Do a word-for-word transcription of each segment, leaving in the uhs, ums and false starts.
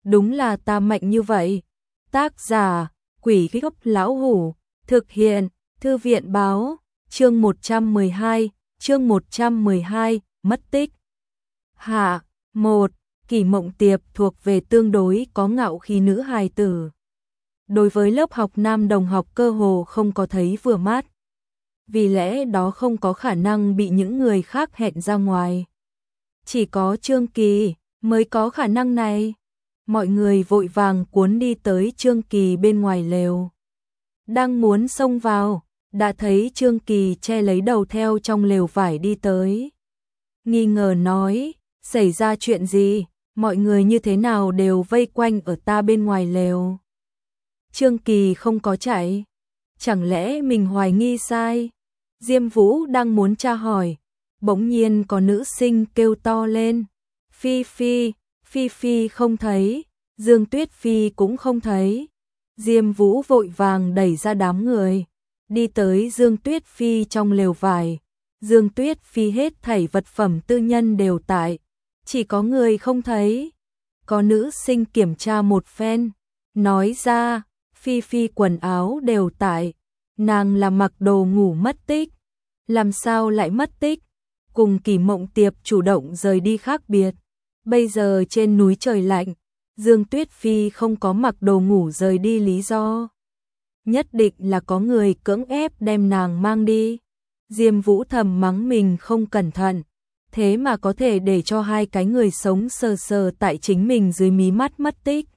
đúng là ta mạnh như vậy. Tác giả, Quỷ Gốc Lão Hủ, thực hiện, Thư viện Báo, chương một trăm mười hai, chương một trăm mười hai, mất tích. Hạ, một, Kỷ Mộng Tiệp thuộc về tương đối có ngạo khí nữ hài tử. Đối với lớp học nam đồng học cơ hồ không có thấy vừa mắt. Vì lẽ đó không có khả năng bị những người khác hẹn ra ngoài. Chỉ có Trương Kỳ mới có khả năng này. Mọi người vội vàng cuốn đi tới Trương Kỳ bên ngoài lều. Đang muốn xông vào, đã thấy Trương Kỳ che lấy đầu theo trong lều vải đi tới. Nghi ngờ nói, xảy ra chuyện gì, mọi người như thế nào đều vây quanh ở ta bên ngoài lều. Trương Kỳ không có chạy, chẳng lẽ mình hoài nghi sai? Diêm Vũ đang muốn tra hỏi, bỗng nhiên có nữ sinh kêu to lên. Phi Phi, Phi Phi không thấy, Dương Tuyết Phi cũng không thấy. Diêm Vũ vội vàng đẩy ra đám người, đi tới Dương Tuyết Phi trong lều vải. Dương Tuyết Phi hết thảy vật phẩm tư nhân đều tại, chỉ có người không thấy. Có nữ sinh kiểm tra một phen, nói ra, Phi Phi quần áo đều tại, nàng là mặc đồ ngủ mất tích. Làm sao lại mất tích? Cùng Kỷ Mộng Tiệp chủ động rời đi khác biệt. Bây giờ trên núi trời lạnh, Dương Tuyết Phi không có mặc đồ ngủ rời đi lý do. Nhất định là có người cưỡng ép đem nàng mang đi. Diêm Vũ thầm mắng mình không cẩn thận, thế mà có thể để cho hai cái người sống sờ sờ tại chính mình dưới mí mắt mất tích.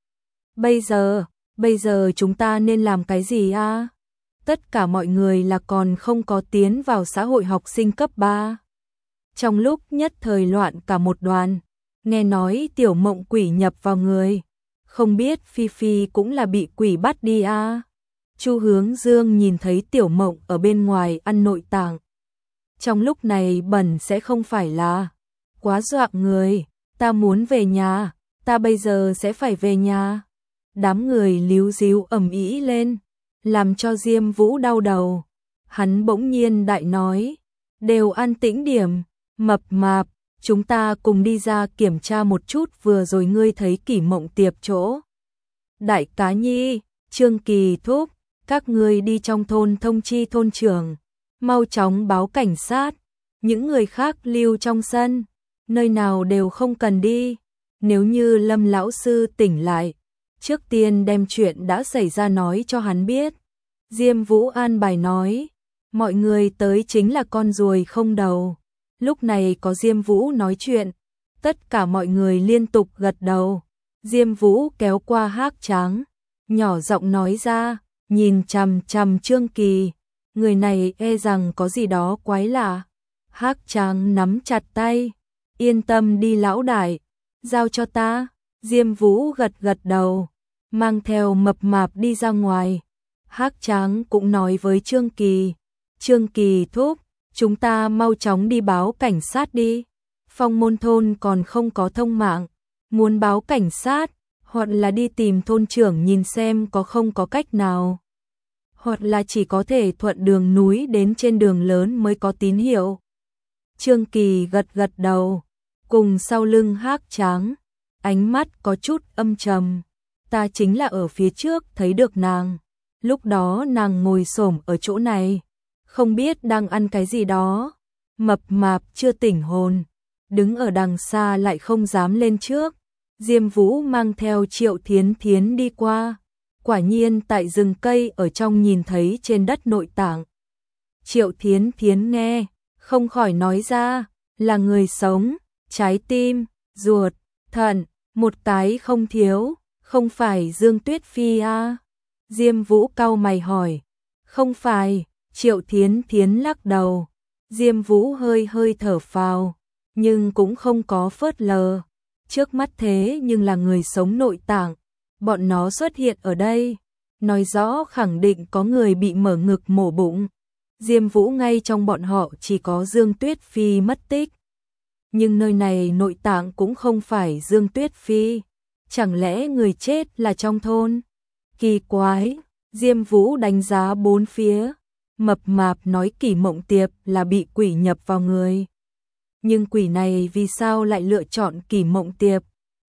Bây giờ, bây giờ chúng ta nên làm cái gì a? Tất cả mọi người là còn không có tiến vào xã hội học sinh cấp ba. Trong lúc nhất thời loạn cả một đoàn, nghe nói Tiểu Mộng quỷ nhập vào người, không biết Phi Phi cũng là bị quỷ bắt đi a. Chu Hướng Dương nhìn thấy Tiểu Mộng ở bên ngoài ăn nội tạng. Trong lúc này bẩn sẽ không phải là quá dọa người, ta muốn về nhà, ta bây giờ sẽ phải về nhà. Đám người líu díu ầm ĩ lên, làm cho Diêm Vũ đau đầu. Hắn bỗng nhiên đại nói, đều an tĩnh điểm, Mập Mạp, chúng ta cùng đi ra kiểm tra một chút vừa rồi ngươi thấy Kỷ Mộng Tiệp chỗ. Đại Cá Nhi, Trương Kỳ thúc, các ngươi đi trong thôn thông chi thôn trưởng, mau chóng báo cảnh sát, những người khác lưu trong sân, nơi nào đều không cần đi. Nếu như Lâm lão sư tỉnh lại, trước tiên đem chuyện đã xảy ra nói cho hắn biết. Diêm Vũ an bài nói, mọi người tới chính là con ruồi không đầu. Lúc này có Diêm Vũ nói chuyện, tất cả mọi người liên tục gật đầu. Diêm Vũ kéo qua Hắc Tráng, nhỏ giọng nói ra, nhìn chằm chằm Trương Kỳ, người này e rằng có gì đó quái lạ. Hắc Tráng nắm chặt tay, yên tâm đi lão đại, giao cho ta. Diêm Vũ gật gật đầu, mang theo Mập Mạp đi ra ngoài. Hắc Tráng cũng nói với Trương Kỳ, Trương Kỳ thúc, chúng ta mau chóng đi báo cảnh sát đi. Phong Môn thôn còn không có thông mạng, muốn báo cảnh sát, hoặc là đi tìm thôn trưởng nhìn xem có không có cách nào, hoặc là chỉ có thể thuận đường núi đến trên đường lớn mới có tín hiệu. Trương Kỳ gật gật đầu, cùng sau lưng Hắc Tráng, ánh mắt có chút âm trầm. Ta chính là ở phía trước thấy được nàng, lúc đó nàng ngồi xổm ở chỗ này, không biết đang ăn cái gì đó. Mập Mạp chưa tỉnh hồn, đứng ở đằng xa lại không dám lên trước. Diêm Vũ mang theo Triệu Thiến Thiến đi qua, quả nhiên tại rừng cây ở trong nhìn thấy trên đất nội tạng. Triệu Thiến Thiến nghe, không khỏi nói ra, là người sống, trái tim, ruột, thận, một cái không thiếu, không phải Dương Tuyết Phi à? Diêm Vũ cau mày hỏi, không phải. Triệu Thiến Thiến lắc đầu. Diêm Vũ hơi hơi thở phào, nhưng cũng không có phớt lờ. Trước mắt thế nhưng là người sống nội tạng, bọn nó xuất hiện ở đây, nói rõ khẳng định có người bị mở ngực mổ bụng. Diêm Vũ ngay trong bọn họ chỉ có Dương Tuyết Phi mất tích. Nhưng nơi này nội tạng cũng không phải Dương Tuyết Phi, chẳng lẽ người chết là trong thôn? Kỳ quái, Diêm Vũ đánh giá bốn phía. Mập Mạp nói Kỷ Mộng Tiệp là bị quỷ nhập vào người. Nhưng quỷ này vì sao lại lựa chọn Kỷ Mộng Tiệp?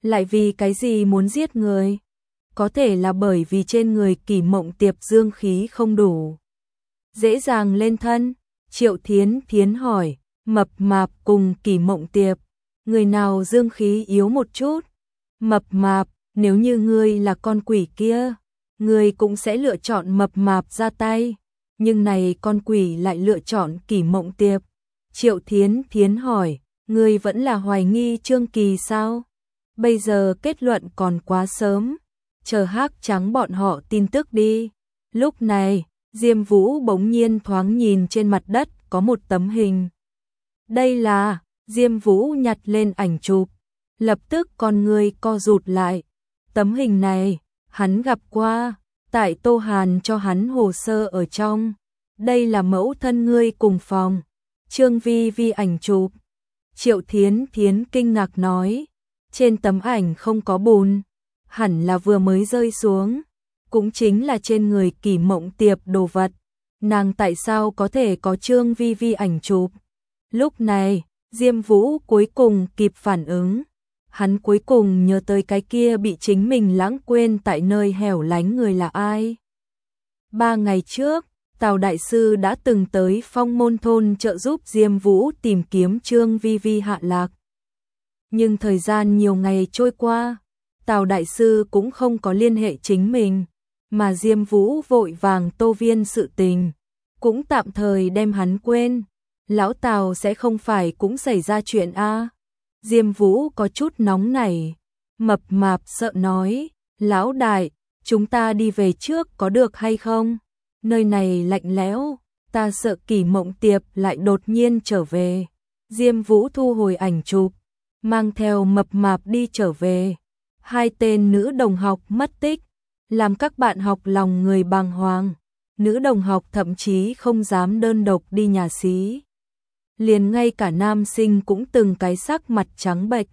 Lại vì cái gì muốn giết người? Có thể là bởi vì trên người Kỷ Mộng Tiệp dương khí không đủ. Dễ dàng lên thân. Triệu Thiến Thiến hỏi, Mập Mạp cùng Kỷ Mộng Tiệp, người nào dương khí yếu một chút? Mập Mạp, nếu như ngươi là con quỷ kia, ngươi cũng sẽ lựa chọn Mập Mạp ra tay, nhưng này con quỷ lại lựa chọn Kỷ Mộng Tiệp. Triệu Thiến Thiến hỏi, ngươi vẫn là hoài nghi Trương Kỳ sao? Bây giờ kết luận còn quá sớm, chờ Hắc Trắng bọn họ tin tức đi. Lúc này, Diêm Vũ bỗng nhiên thoáng nhìn trên mặt đất có một tấm hình. Đây là, Diêm Vũ nhặt lên ảnh chụp, lập tức con người co rụt lại. Tấm hình này, hắn gặp qua, tại Tô Hàn cho hắn hồ sơ ở trong. Đây là mẫu thân ngươi cùng phòng. Trương Vi Vi ảnh chụp. Triệu Thiến Thiến kinh ngạc nói, trên tấm ảnh không có bùn, hẳn là vừa mới rơi xuống, cũng chính là trên người Kỷ Mộng Tiệp đồ vật. Nàng tại sao có thể có Trương Vi Vi ảnh chụp? Lúc này, Diêm Vũ cuối cùng kịp phản ứng. Hắn cuối cùng nhớ tới cái kia bị chính mình lãng quên tại nơi hẻo lánh người là ai. Ba ngày trước, Tào Đại Sư đã từng tới Phong Môn Thôn trợ giúp Diêm Vũ tìm kiếm Trương Vi Vi hạ lạc. Nhưng thời gian nhiều ngày trôi qua, Tào Đại Sư cũng không có liên hệ chính mình, mà Diêm Vũ vội vàng tô viên sự tình, cũng tạm thời đem hắn quên. Lão Tào sẽ không phải cũng xảy ra chuyện a? Diêm Vũ có chút nóng nảy, Mập Mạp sợ nói, Lão Đại, chúng ta đi về trước có được hay không? Nơi này lạnh lẽo, ta sợ Kỷ Mộng Tiệp lại đột nhiên trở về. Diêm Vũ thu hồi ảnh chụp, mang theo Mập Mạp đi trở về. Hai tên nữ đồng học mất tích, làm các bạn học lòng người bàng hoàng. Nữ đồng học thậm chí không dám đơn độc đi nhà xí. Liền ngay cả nam sinh cũng từng cái sắc mặt trắng bệch.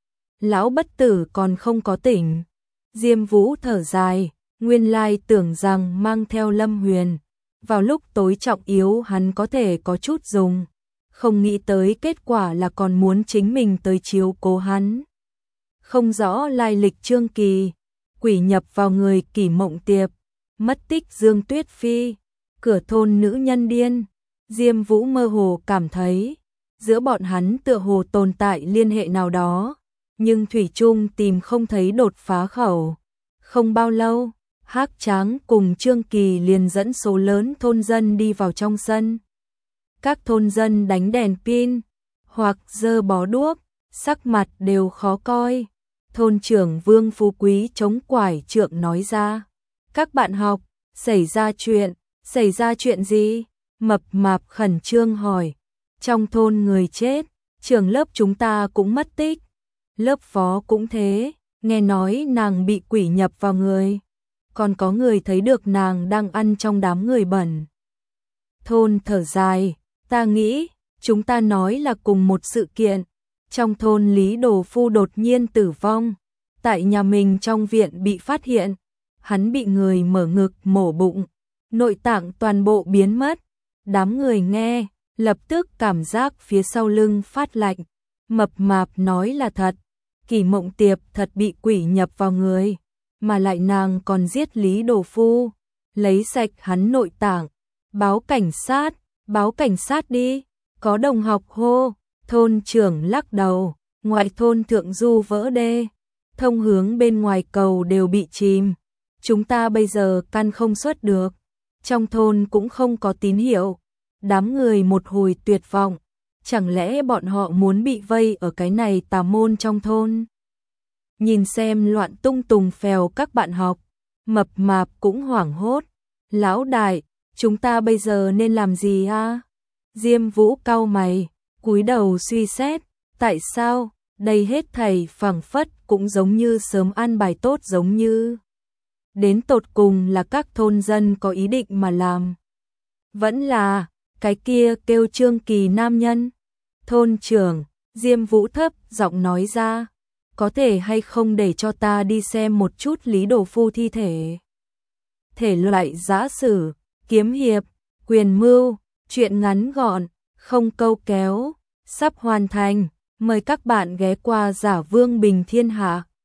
Lão bất tử còn không có tỉnh. Diêm Vũ thở dài, nguyên lai tưởng rằng mang theo Lâm Huyền, vào lúc tối trọng yếu hắn có thể có chút dùng, không nghĩ tới kết quả là còn muốn chính mình tới chiếu cố hắn. Không rõ lai lịch Trương Kỳ, quỷ nhập vào người Kỷ Mộng Tiệp, mất tích Dương Tuyết Phi, cửa thôn nữ nhân điên. Diêm Vũ mơ hồ cảm thấy, giữa bọn hắn tựa hồ tồn tại liên hệ nào đó, nhưng thủy chung tìm không thấy đột phá khẩu. Không bao lâu, Hắc Tráng cùng Trương Kỳ liền dẫn số lớn thôn dân đi vào trong sân. Các thôn dân đánh đèn pin, hoặc giơ bó đuốc, sắc mặt đều khó coi. Thôn trưởng Vương Phú Quý chống quải trượng nói ra, các bạn học, xảy ra chuyện, xảy ra chuyện gì? Mập Mạp khẩn trương hỏi, trong thôn người chết, trường lớp chúng ta cũng mất tích, lớp phó cũng thế, nghe nói nàng bị quỷ nhập vào người, còn có người thấy được nàng đang ăn trong đám người bẩn. Thôn thở dài, ta nghĩ, chúng ta nói là cùng một sự kiện, trong thôn Lý Đồ Phu đột nhiên tử vong, tại nhà mình trong viện bị phát hiện, hắn bị người mở ngực mổ bụng, nội tạng toàn bộ biến mất. Đám người nghe, lập tức cảm giác phía sau lưng phát lạnh. Mập Mạp nói là thật, Kỷ Mộng Tiệp thật bị quỷ nhập vào người, mà lại nàng còn giết Lý Đồ Phu, lấy sạch hắn nội tạng. Báo cảnh sát, báo cảnh sát đi. Có đồng học hô. Thôn trưởng lắc đầu, ngoại thôn Thượng Du vỡ đê, thông hướng bên ngoài cầu đều bị chìm, chúng ta bây giờ căn không xuất được, trong thôn cũng không có tín hiệu. Đám người một hồi tuyệt vọng, chẳng lẽ bọn họ muốn bị vây ở cái này tà môn trong thôn? Nhìn xem loạn tung tùng phèo các bạn học, Mập Mạp cũng hoảng hốt. Lão Đại, chúng ta bây giờ nên làm gì a? Diêm Vũ cau mày, cúi đầu suy xét, tại sao, đây hết thảy phảng phất cũng giống như sớm an bài tốt giống như. Đến tột cùng là các thôn dân có ý định mà làm. Vẫn là, cái kia kêu Trương Kỳ nam nhân. Thôn trưởng, Diêm Vũ thấp giọng nói ra, có thể hay không để cho ta đi xem một chút Lý Đồ Phu thi thể. Thể loại giã sử, kiếm hiệp, quyền mưu, truyện ngắn gọn, không câu kéo, sắp hoàn thành, mời các bạn ghé qua Giả Vương Bình Thiên Hạ.